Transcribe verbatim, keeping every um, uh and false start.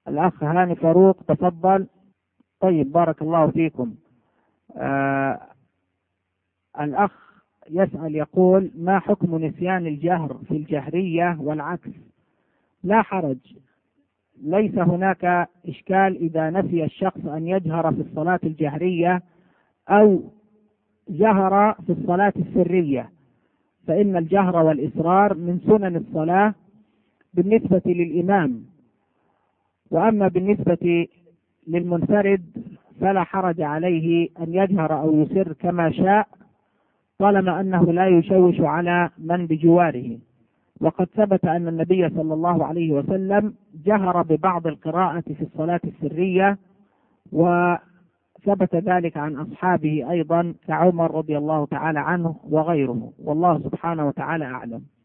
الأخ هاني فاروق تفضل. طيب بارك الله فيكم. آه الأخ يسأل يقول: ما حكم نسيان الجهر في الجهرية والعكس؟ لا حرج، ليس هناك إشكال إذا نسي الشخص أن يجهر في الصلاة الجهرية أو جهر في الصلاة السرية، فإن الجهر والإصرار من سنن الصلاة بالنسبة للإمام، وأما بالنسبة للمنفرد فلا حرج عليه أن يجهر أو يسر كما شاء طالما أنه لا يشوش على من بجواره. وقد ثبت أن النبي صلى الله عليه وسلم جهر ببعض القراءة في الصلاة السرية، وثبت ذلك عن أصحابه أيضا كعمر رضي الله تعالى عنه وغيره، والله سبحانه وتعالى أعلم.